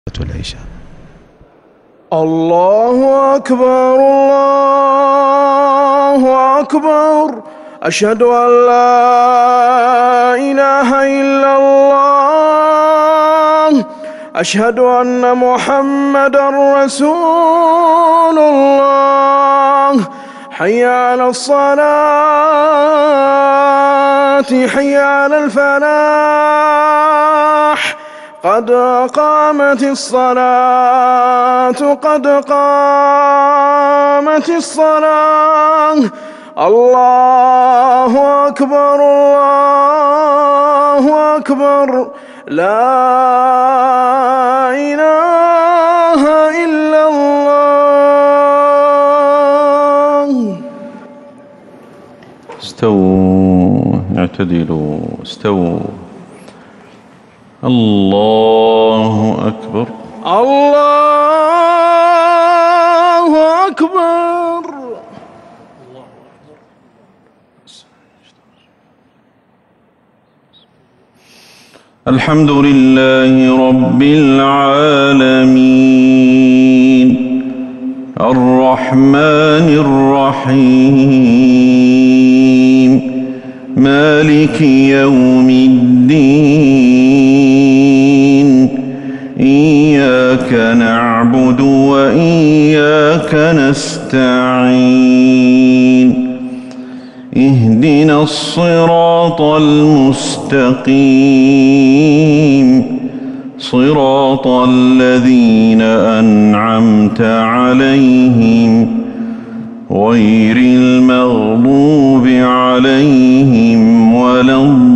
العشاء. الله أكبر الله أكبر، أشهد أن لا إله إلا الله، أشهد أن محمدا رسول الله. حي على الصلاة، حي على الفلاح، قد قامت الصلاة، قد قامت الصلاة. الله أكبر الله أكبر، لا إله إلا الله. استووا، اعتدلوا، استووا. الله أكبر الله أكبر. الحمد لله رب العالمين، الرحمن الرحيم، مالك يوم الدين. إياك نعبد وإياك نستعين. اهدنا الصراط المستقيم، صراط الذين أنعمت عليهم غير المغضوب عليهم ولا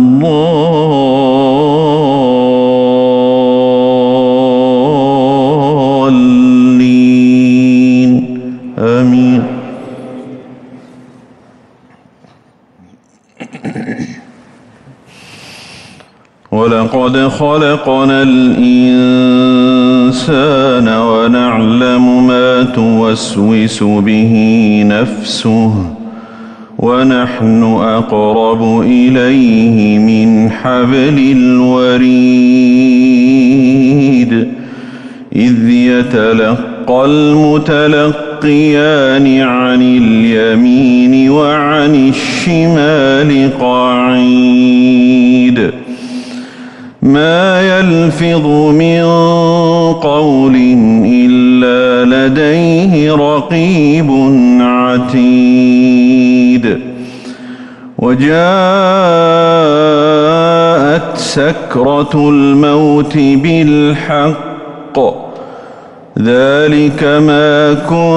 الضالين. آمين. ولقد خلقنا الإنسان ونعلم ما توسوس به نفسه، ونحن أقرب إليه من حبل الوريد. إذ يتلقى المتلقيان عن اليمين وعن الشمال قعيد. ما يلفظ من قول إلا لديه رقيب عتيد. وجاءت سكرة الموت بالحق، ذلك ما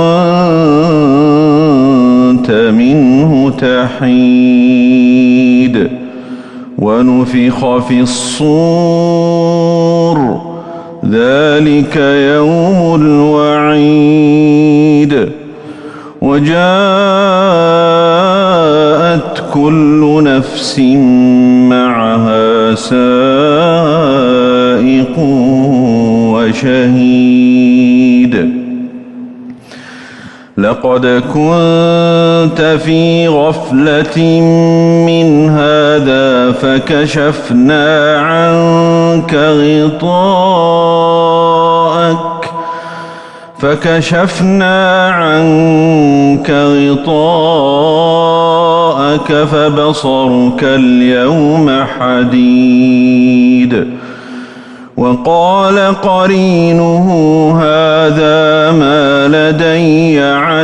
كنت منه تحيد. ونفخ في الصور، ذلك يوم الوعيد. وجاءت كل نفس معها سائق وشهيد. لقد كنت في غفلة من هذا فكشفنا عنك غطاءك فبصرك اليوم حديد. وقال قرينه هذا ما لدي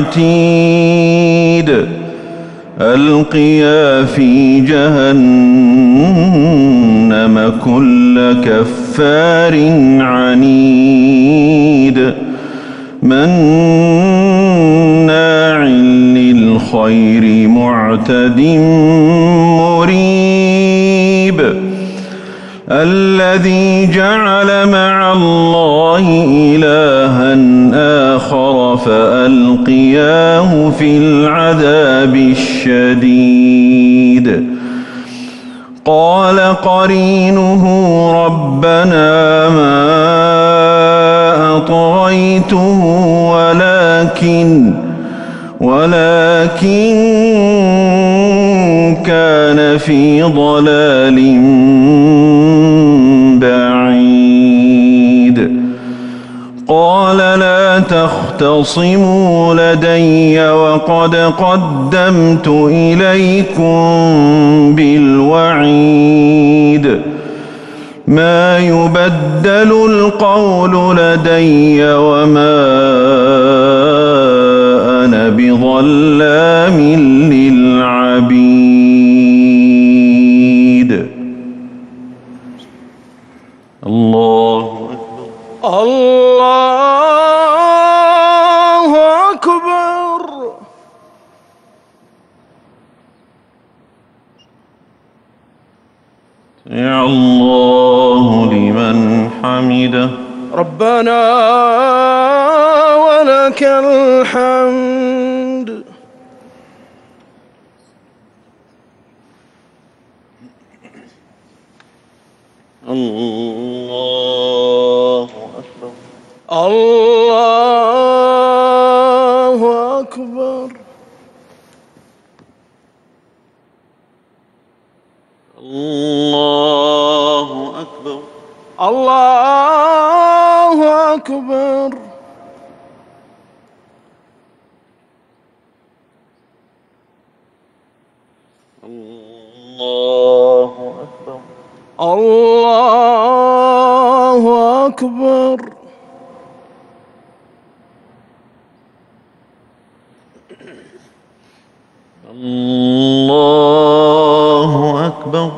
عتيد. ألقيا في جهنم كل كفار عنيد، مناع للخير معتد مريب. الذي جعل مع الله إلها آخر فألقياه في العذاب الشديد. قال قرينه ربنا ما أطغيته ولكن كان في ضلال بعيد. قال لا تختصموا لدي وقد قدمت إليكم بالوعيد ما يبدل القول لدي وما أنا بظلام للعبيد. الله أكبر. الله أكبر. يا الله لمن حمده. ربنا ولك الحمد. الله أكبر. الله أكبر. الله أكبر. الله أكبر. الله أكبر. الله أكبر. الله أكبر.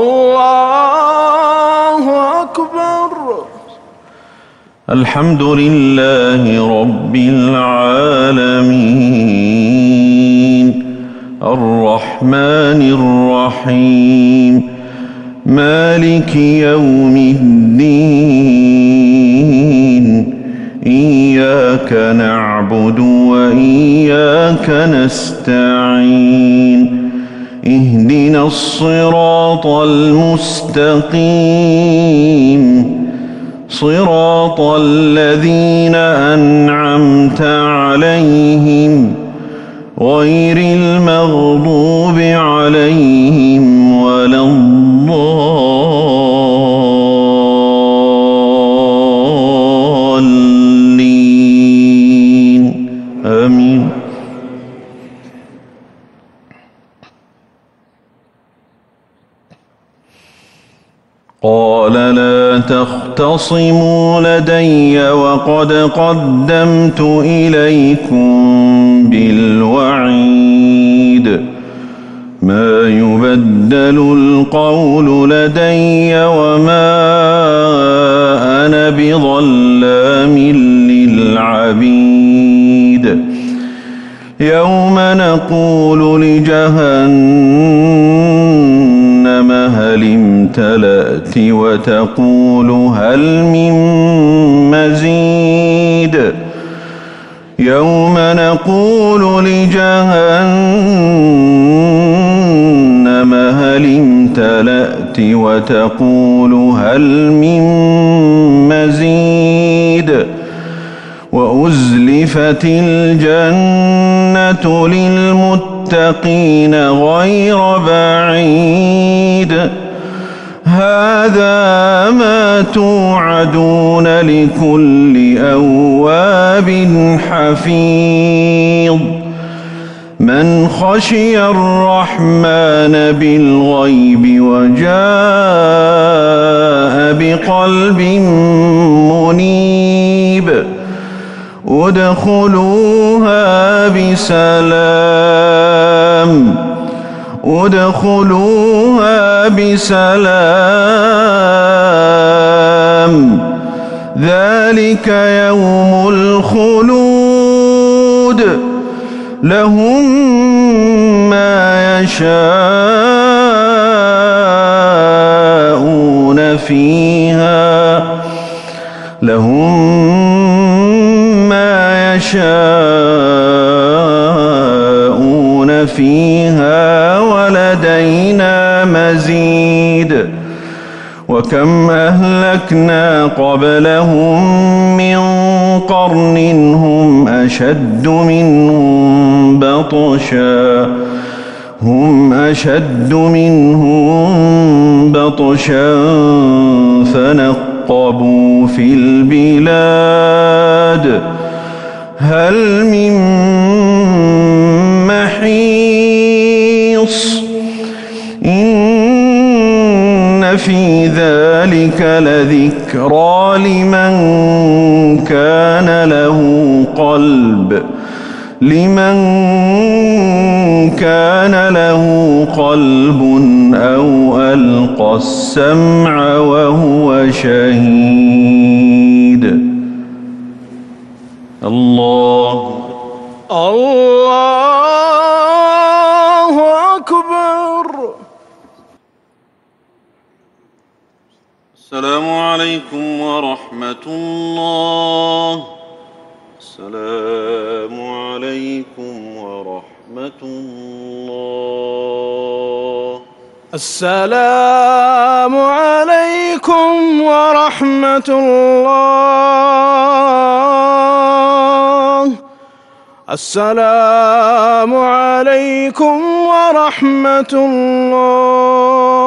الله أكبر. الحمد لله رب العالمين الرحمن الرحيم مالك يوم الدين إياك نعبد وإياك نستعين اهدنا الصراط المستقيم صراط الذين أنعمت عليهم غير المغضوب عليهم ولا الضالين آمين. قال لا تختصموا لدي وقد قدمت إليكم بالوعيد ما يبدل القول لدي وما أنا بظلام للعبيد. يوم نقول لجهنم هل امتلأت وتقول هل من مزيد. يوم نقول لجهنم هل امتلأت وتقول هل من مزيد. وأزلفت الجنة للمتقين غير بعيد هذا ما توعدون لكل أواب حفيظ. من خشي الرحمن بالغيب وجاء بقلب منيب ادخلوها بسلام ادخلوها بسلام ذلك يوم الخلود لهم ما يشاءون فيها ولدينا مزيد. وكم أهلكنا قبلهم من قرن هم أشد منهم بطشا فنقبوا في البلاد مِهَادٍ هل من محيص إن في ذلك لذكرى لمن كان له قلب أو ألقى السمع وهو شهيد الله أكبر. السلام عليكم ورحمة الله. السلام عليكم ورحمة الله. السلام عليكم ورحمة الله. السلام عليكم ورحمة الله.